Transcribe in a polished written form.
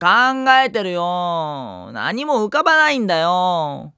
考えてるよ。何も浮かばないんだよ。